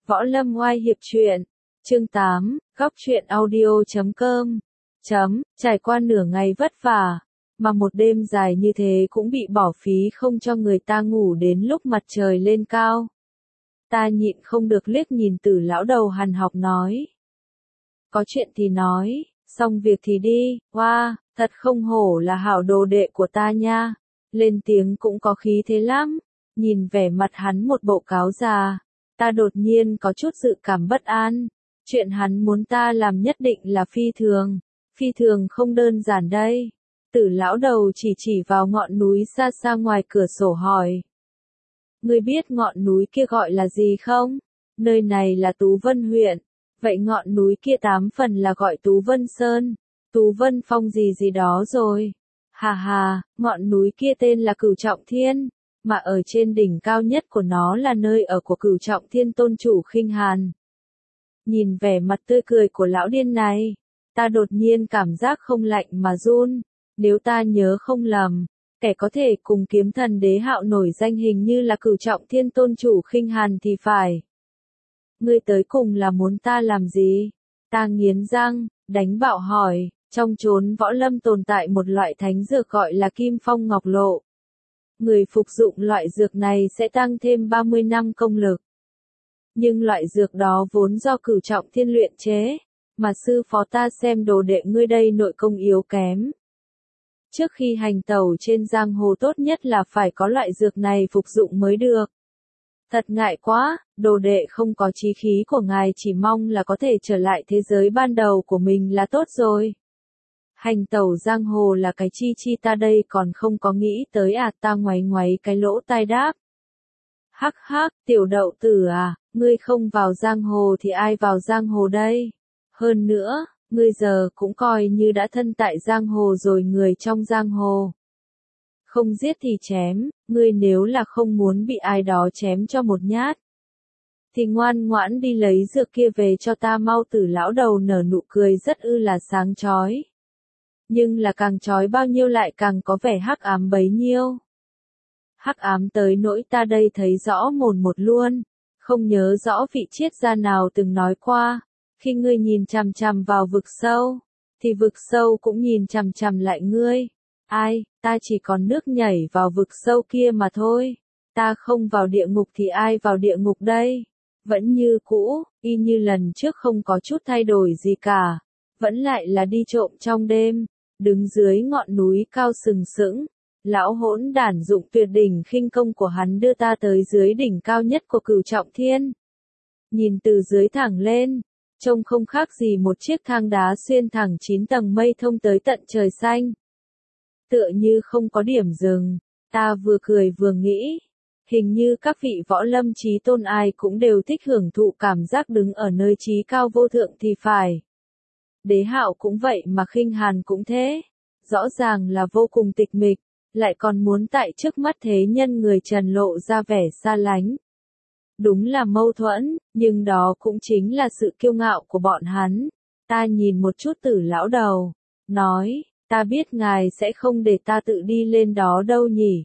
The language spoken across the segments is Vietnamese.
Võ Lâm oai hiệp truyện. Chương 8, góc truyện audio.com. Trải qua nửa ngày vất vả, mà một đêm dài như thế cũng bị bỏ phí không cho người ta ngủ đến lúc mặt trời lên cao. Ta nhịn không được liếc nhìn Tử lão đầu hằn học nói. Có chuyện thì nói, xong việc thì đi, hoa, thật không hổ là hảo đồ đệ của ta nha. Lên tiếng cũng có khí thế lắm, nhìn vẻ mặt hắn một bộ cáo già. Ta đột nhiên có chút dự cảm bất an, chuyện hắn muốn ta làm nhất định là phi thường không đơn giản đây. Tử lão đầu chỉ vào ngọn núi xa xa ngoài cửa sổ hỏi. Ngươi biết ngọn núi kia gọi là gì không? Nơi này là Tú Vân huyện, vậy ngọn núi kia 8 phần là gọi Tú Vân Sơn, Tú Vân Phong gì đó rồi. Hà hà, ngọn núi kia tên là Cửu Trọng Thiên. Mà ở trên đỉnh cao nhất của nó là nơi ở của Cửu Trọng Thiên tôn chủ Khinh Hàn. Nhìn vẻ mặt tươi cười của lão điên này, ta đột nhiên cảm giác không lạnh mà run. Nếu ta nhớ không lầm, kẻ có thể cùng kiếm thần đế hạo nổi danh hình như là Cửu Trọng Thiên tôn chủ Khinh Hàn thì phải. Ngươi tới cùng là muốn ta làm gì? Ta nghiến răng, đánh bạo hỏi. Trong chốn võ lâm tồn tại một loại thánh dược gọi là Kim Phong Ngọc Lộ. Người phục dụng loại dược này sẽ tăng thêm 30 năm công lực. Nhưng loại dược đó vốn do Cửu Trọng Thiên luyện chế, mà sư phó ta xem đồ đệ ngươi đây nội công yếu kém. Trước khi hành tẩu trên giang hồ tốt nhất là phải có loại dược này phục dụng mới được. Thật ngại quá, đồ đệ không có chí khí của ngài, chỉ mong là có thể trở lại thế giới ban đầu của mình là tốt rồi. Hành tẩu giang hồ là cái chi ta đây còn không có nghĩ tới à, ta ngoáy cái lỗ tai đáp. Hắc hắc, tiểu đậu tử à, ngươi không vào giang hồ thì ai vào giang hồ đây? Hơn nữa, ngươi giờ cũng coi như đã thân tại giang hồ rồi, người trong giang hồ. Không giết thì chém, ngươi nếu là không muốn bị ai đó chém cho một nhát, thì ngoan ngoãn đi lấy dược kia về cho ta mau. Tử lão đầu nở nụ cười rất là sáng chói. Nhưng là càng chói bao nhiêu lại càng có vẻ hắc ám bấy nhiêu. Hắc ám tới nỗi ta đây thấy rõ mồn một luôn, không nhớ rõ vị triết gia nào từng nói qua, khi ngươi nhìn chằm chằm vào vực sâu, thì vực sâu cũng nhìn chằm chằm lại ngươi. Ai, ta chỉ còn nước nhảy vào vực sâu kia mà thôi, ta không vào địa ngục thì ai vào địa ngục đây? Vẫn như cũ, y như lần trước không có chút thay đổi gì cả, vẫn lại là đi trộm trong đêm. Đứng dưới ngọn núi cao sừng sững, lão hỗn đản dụng tuyệt đỉnh khinh công của hắn đưa ta tới dưới đỉnh cao nhất của Cửu Trọng Thiên. Nhìn từ dưới thẳng lên, trông không khác gì một chiếc thang đá xuyên thẳng 9 tầng mây thông tới tận trời xanh. Tựa như không có điểm dừng, ta vừa cười vừa nghĩ, hình như các vị võ lâm chí tôn ai cũng đều thích hưởng thụ cảm giác đứng ở nơi chí cao vô thượng thì phải. Đế hạo cũng vậy mà Khinh Hàn cũng thế, rõ ràng là vô cùng tịch mịch, lại còn muốn tại trước mắt thế nhân người trần lộ ra vẻ xa lánh. Đúng là mâu thuẫn, nhưng đó cũng chính là sự kiêu ngạo của bọn hắn. Ta nhìn một chút Tử lão đầu, nói, ta biết ngài sẽ không để ta tự đi lên đó đâu nhỉ.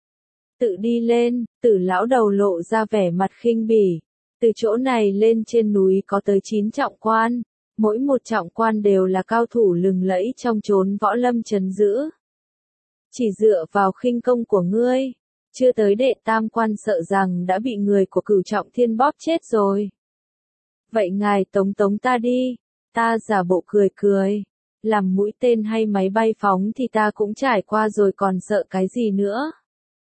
Tự đi lên, Tử lão đầu lộ ra vẻ mặt khinh bỉ. Từ chỗ này lên trên núi có tới 9 trọng quan. Mỗi một trọng quan đều là cao thủ lừng lẫy trong chốn võ lâm trấn giữ. Chỉ dựa vào khinh công của ngươi, chưa tới đệ tam quan sợ rằng đã bị người của Cửu Trọng Thiên bóp chết rồi. Vậy ngài tống ta đi, ta giả bộ cười. Làm mũi tên hay máy bay phóng thì ta cũng trải qua rồi còn sợ cái gì nữa.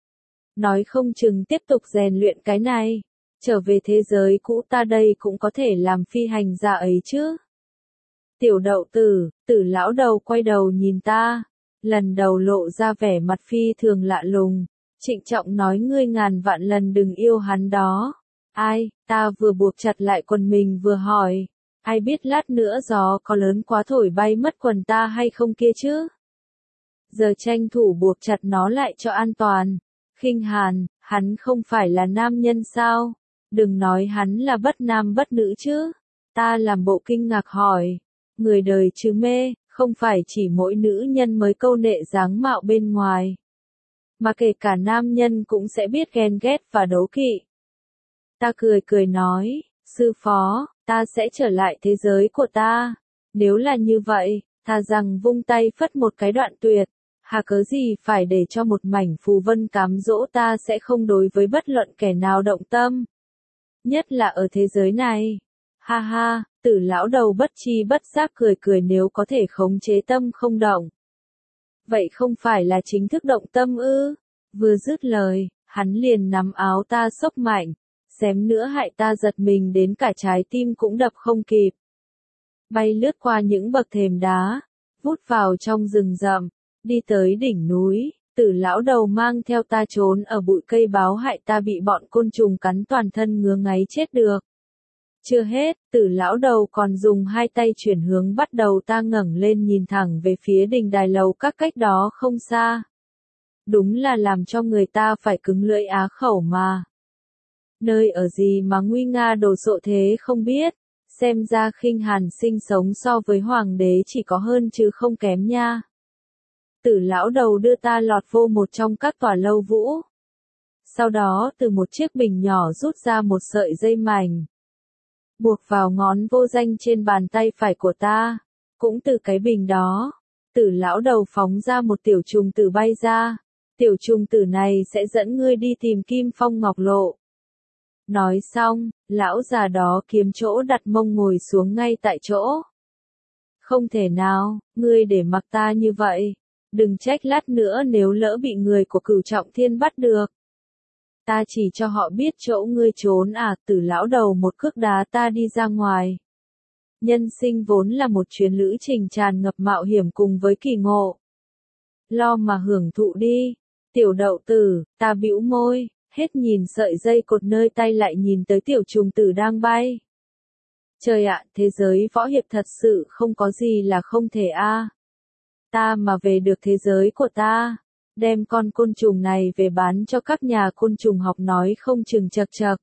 Nói không chừng tiếp tục rèn luyện cái này, trở về thế giới cũ ta đây cũng có thể làm phi hành gia ấy chứ. Tiểu đậu tử, Tử lão đầu quay đầu nhìn ta, lần đầu lộ ra vẻ mặt phi thường lạ lùng, trịnh trọng nói, ngươi ngàn vạn lần đừng yêu hắn đó. Ai? Ta vừa buộc chặt lại quần mình vừa hỏi, ai biết lát nữa gió có lớn quá thổi bay mất quần ta hay không kia chứ? Giờ tranh thủ buộc chặt nó lại cho an toàn. Khinh Hàn, hắn không phải là nam nhân sao? Đừng nói hắn là bất nam bất nữ chứ. Ta làm bộ kinh ngạc hỏi. Người đời chứ mê, không phải chỉ mỗi nữ nhân mới câu nệ dáng mạo bên ngoài, mà kể cả nam nhân cũng sẽ biết ghen ghét và đố kỵ. Ta cười nói, Sư phó, ta sẽ trở lại thế giới của ta. Nếu là như vậy, thà rằng vung tay phất một cái đoạn tuyệt. Hà cớ gì phải để cho một mảnh phù vân cám dỗ, ta sẽ không đối với bất luận kẻ nào động tâm. Nhất là ở thế giới này. Ha ha, Tử lão đầu bất chi bất giác cười cười, nếu có thể khống chế tâm không động. Vậy không phải là chính thức động tâm ư? Vừa dứt lời, hắn liền nắm áo ta xốc mạnh, xém nữa hại ta giật mình đến cả trái tim cũng đập không kịp. Bay lướt qua những bậc thềm đá, vút vào trong rừng rậm, đi tới đỉnh núi. Tử lão đầu mang theo ta trốn ở bụi cây báo, hại ta bị bọn côn trùng cắn toàn thân ngứa ngáy chết được. Chưa hết, Tử lão đầu còn dùng hai tay chuyển hướng bắt đầu ta ngẩng lên nhìn thẳng về phía đình đài lầu các cách đó không xa. Đúng là làm cho người ta phải cứng lưỡi á khẩu mà. Nơi ở gì mà nguy nga đồ sộ thế không biết, xem ra Khinh Hàn sinh sống so với hoàng đế chỉ có hơn chứ không kém nha. Tử lão đầu đưa ta lọt vô một trong các tòa lâu vũ. Sau đó từ một chiếc bình nhỏ rút ra một sợi dây mảnh, buộc vào ngón vô danh trên bàn tay phải của ta. Cũng từ cái bình đó, Tử lão đầu phóng ra một tiểu trùng tử bay ra. Tiểu trùng tử này sẽ dẫn ngươi đi tìm Kim Phong Ngọc Lộ. Nói xong, lão già đó kiếm chỗ đặt mông ngồi xuống ngay tại chỗ. Không thể nào, ngươi để mặc ta như vậy. Đừng trách lát nữa nếu lỡ bị người của Cửu Trọng Thiên bắt được. Ta chỉ cho họ biết chỗ ngươi trốn à? Tử lão đầu một cước đá ta đi ra ngoài. Nhân sinh vốn là một chuyến lữ trình tràn ngập mạo hiểm cùng với kỳ ngộ. Lo mà hưởng thụ đi. Tiểu đậu tử, ta bĩu môi, hết nhìn sợi dây cột nơi tay lại nhìn tới tiểu trùng tử đang bay. Trời ạ, thế giới võ hiệp thật sự không có gì là không thể a. Ta mà về được thế giới của ta, đem con côn trùng này về bán cho các nhà côn trùng học nói không chừng chật chật.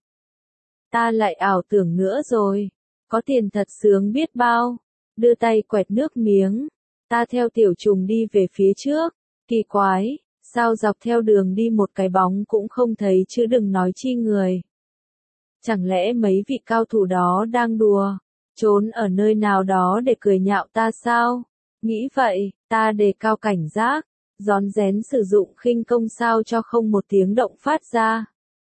Ta lại ảo tưởng nữa rồi, có tiền thật sướng biết bao. Đưa tay quẹt nước miếng, ta theo tiểu trùng đi về phía trước. Kỳ quái, sao dọc theo đường đi một cái bóng cũng không thấy chứ đừng nói chi người. Chẳng lẽ mấy vị cao thủ đó đang đùa, trốn ở nơi nào đó để cười nhạo ta sao? Nghĩ vậy, ta đề cao cảnh giác, rón rén sử dụng khinh công sao cho không một tiếng động phát ra.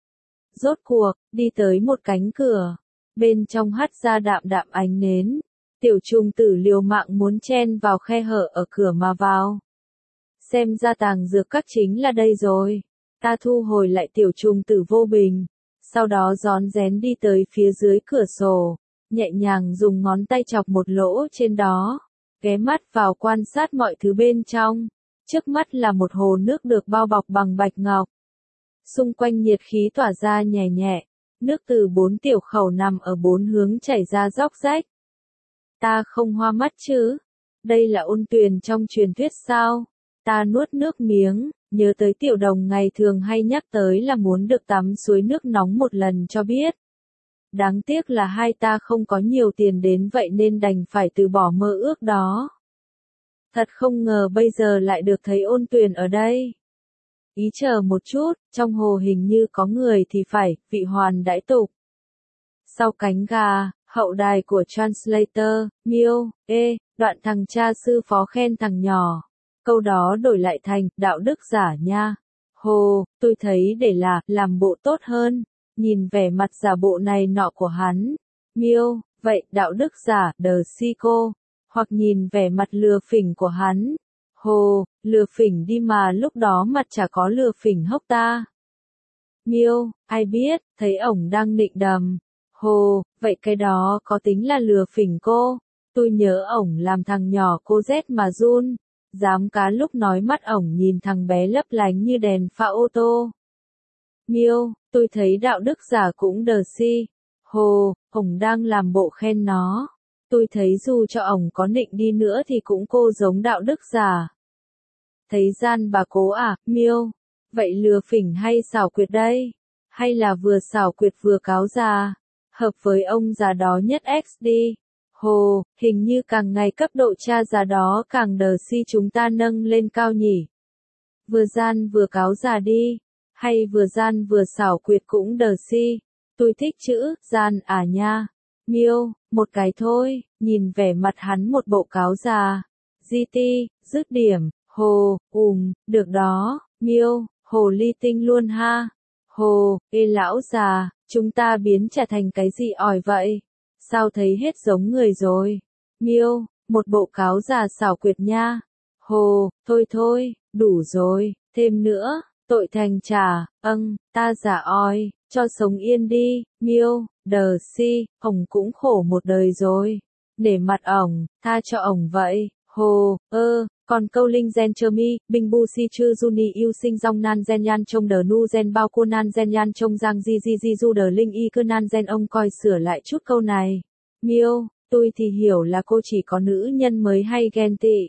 Rốt cuộc, đi tới một cánh cửa, bên trong hắt ra đạm đạm ánh nến, tiểu trùng tử liều mạng muốn chen vào khe hở ở cửa mà vào. Xem ra tàng dược các chính là đây rồi. Ta thu hồi lại tiểu trùng tử vô bình, sau đó rón rén đi tới phía dưới cửa sổ, nhẹ nhàng dùng ngón tay chọc một lỗ trên đó, ghé mắt vào quan sát mọi thứ bên trong. Trước mắt là một hồ nước được bao bọc bằng bạch ngọc. Xung quanh nhiệt khí tỏa ra nhẹ nhẹ, nước từ 4 tiểu khẩu nằm ở 4 hướng chảy ra róc rách. Ta không hoa mắt chứ? Đây là ôn tuyền trong truyền thuyết sao? Ta nuốt nước miếng, nhớ tới tiểu đồng ngày thường hay nhắc tới là muốn được tắm suối nước nóng một lần cho biết. Đáng tiếc là hai ta không có nhiều tiền đến vậy nên đành phải từ bỏ mơ ước đó. Thật không ngờ bây giờ lại được thấy ôn tuyền ở đây. Ý chờ một chút, trong hồ hình như có người thì phải, vị hoàn đãi tục. Sau cánh gà, hậu đài của Translator, Miêu, đoạn thằng cha sư phó khen thằng nhỏ. Câu đó đổi lại thành, đạo đức giả nha. Hồ, tôi thấy để là, làm bộ tốt hơn. Nhìn vẻ mặt giả bộ này nọ của hắn. Miêu, vậy, đạo đức giả, đờ si cô. Hoặc nhìn vẻ mặt lừa phỉnh của hắn. Hồ, lừa phỉnh đi mà lúc đó mặt chả có lừa phỉnh hốc ta. Miêu, ai biết, thấy ổng đang nịnh đầm. Hồ, vậy cái đó có tính là lừa phỉnh cô. Tôi nhớ ổng làm thằng nhỏ cô rét mà run. Dám cá lúc nói mắt ổng nhìn thằng bé lấp lánh như đèn pha ô tô. Miêu, tôi thấy đạo đức giả cũng đờ si. Hồ, ổng đang làm bộ khen nó. Tôi thấy dù cho ổng có nịnh đi nữa thì cũng cô giống đạo đức giả. Thấy gian bà cố à, Miêu? Vậy lừa phỉnh hay xảo quyệt đây? Hay là vừa xảo quyệt vừa cáo già? Hợp với ông già đó nhất XD. Hồ, hình như càng ngày cấp độ cha già đó càng đờ si chúng ta nâng lên cao nhỉ. Vừa gian vừa cáo già đi. Hay vừa gian vừa xảo quyệt cũng đờ si. Tôi thích chữ gian à nha. Miêu, một cái thôi, nhìn vẻ mặt hắn một bộ cáo già. GT, dứt điểm, hồ, được đó, Miêu, hồ ly tinh luôn ha. Hồ, ê lão già, chúng ta biến trả thành cái gì ỏi vậy? Sao thấy hết giống người rồi? Miêu, một bộ cáo già xảo quyệt nha. Hồ, thôi thôi, đủ rồi, thêm nữa, tội thành trả, ta giả oi, cho sống yên đi, Miêu, đờ si, ổng cũng khổ một đời rồi. Để mặt ổng, tha cho ổng vậy, hồ, còn câu linh gen chơ mi, binh bu si chư juni yêu sinh dòng nan gen yan trông đờ nu gen bao cô nan gen yan trông giang di du đờ linh y cơ nan gen ông coi sửa lại chút câu này. Miêu, tôi thì hiểu là cô chỉ có nữ nhân mới hay ghen tị.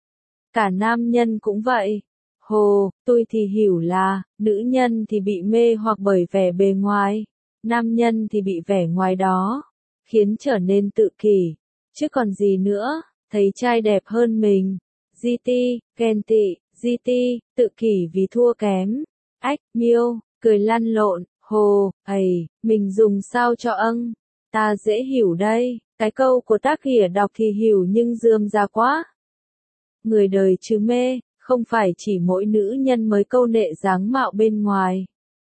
Cả nam nhân cũng vậy. Hồ, tôi thì hiểu là, nữ nhân thì bị mê hoặc bởi vẻ bề ngoài, nam nhân thì bị vẻ ngoài đó, khiến trở nên tự kỷ. Chứ còn gì nữa, thấy trai đẹp hơn mình. GT, ghen tị, GT, tự kỷ vì thua kém. Ách, Miêu, cười lăn lộn, hồ, mình dùng sao cho ta dễ hiểu đây, cái câu của tác giả đọc thì hiểu nhưng rườm rà quá. Người đời chứ mê, không phải chỉ mỗi nữ nhân mới câu nệ dáng mạo bên ngoài.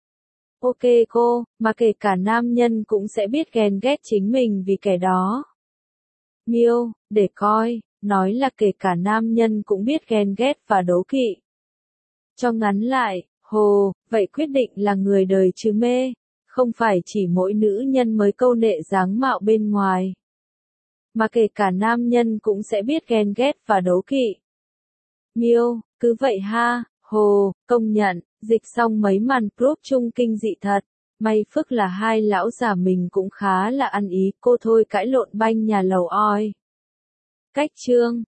Ok cô, mà kể cả nam nhân cũng sẽ biết ghen ghét chính mình vì kẻ đó. Miêu, để coi, nói là kể cả nam nhân cũng biết ghen ghét và đố kỵ. Cho ngắn lại, hồ, vậy quyết định là người đời chứ mê, không phải chỉ mỗi nữ nhân mới câu nệ dáng mạo bên ngoài. Mà kể cả nam nhân cũng sẽ biết ghen ghét và đố kỵ. Miêu, cứ vậy ha, hồ, công nhận, dịch xong mấy màn prop chung kinh dị thật. May phước là hai lão già mình cũng khá là ăn ý, cô thôi cãi lộn banh nhà lầu oi. Cách chương